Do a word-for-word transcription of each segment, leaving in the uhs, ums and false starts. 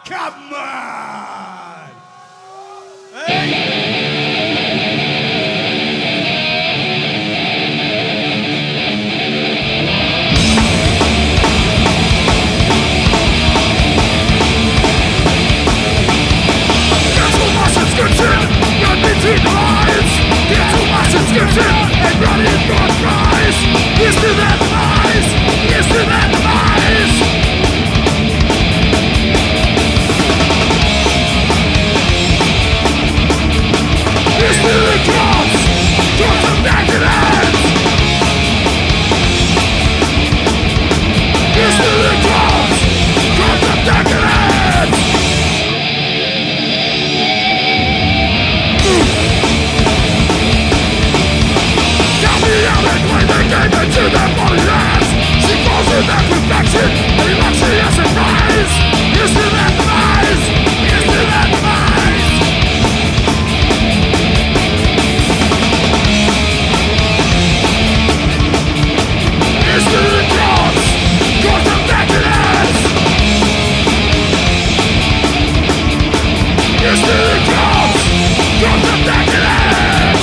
Come on! Hey! Between the lines, get too much subscription and running for price. Here's to that demise, here's to that demise. Here's to the drops, drops of naked hands. Here's to the drops, drops of naked hands. To their body lands, she falls in that perfection, and luxurious surprise. Here's to that demise, here's to that demise. Here's to the drops, drops of naked hands. Here's to the drops, drops of naked hands.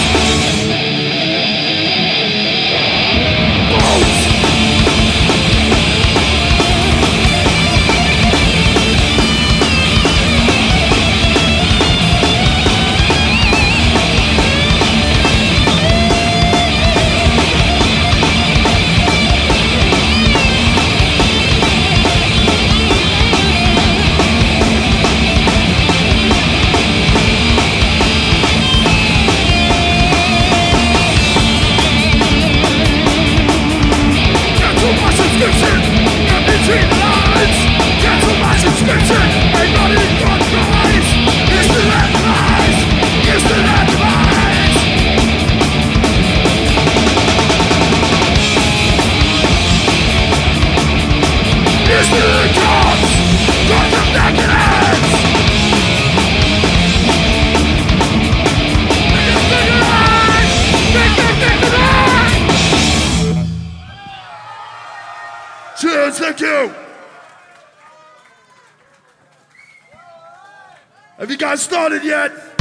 Cheers, thank you. Have you guys started yet?